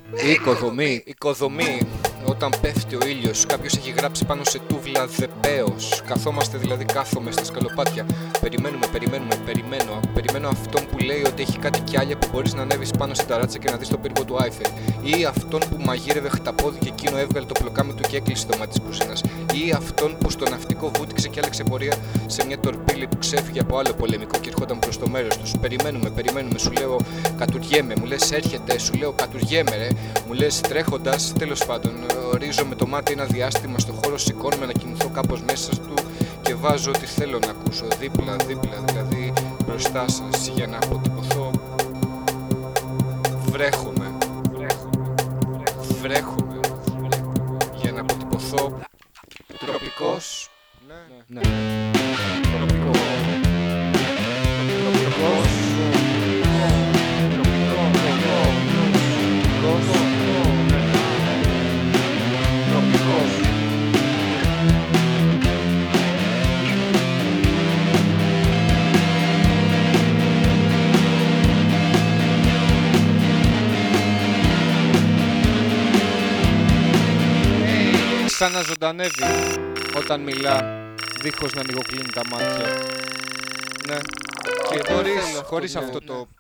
Οικοδομή. Όταν πέφτει ο ήλιος, κάποιος έχει γράψει πάνω σε τούβλα δεπέος. Καθόμαστε δηλαδή, κάθομαι στα σκαλοπάτια. Περιμένω αυτόν που λέει ότι έχει κάτι κιάλια που μπορείς να ανέβεις πάνω στην ταράτσα και να δεις τον πύργο του Άιφελ. Ή αυτόν που μαγείρευε χταπόδι και εκείνο έβγαλε το πλοκάμι του και έκλεισε το μάτι της κουζίνας. Ή αυτόν που στο ναυτικό βούτυξε και άλλαξε πορεία σε μια τορπίλη που ξέφυγε από άλλο πολεμικό και ερχόταν προς το μέρος τους. Περιμένουμε, σου λέω κατουριέμαι, μου λες έρχεται, σου λέω κατουριέμαι ρε. Μου λες τρέχοντας, τέλος πάντων, ορίζω με το μάτι ένα διάστημα στο χώρο, σηκώνομαι να κινηθώ κάπως μέσα του και βάζω ό,τι θέλω να ακούσω δίπλα, δηλαδή μπροστά σας για να αποτυπωθώ. Βρέχομαι για να αποτυπωθώ τροπικός. Ναι. Τροπικός. Ξαναζωντανεύει όταν μιλά, δίχως να ανοιγοκλίνει τα μάτια. Ναι. Και χωρίς αυτό το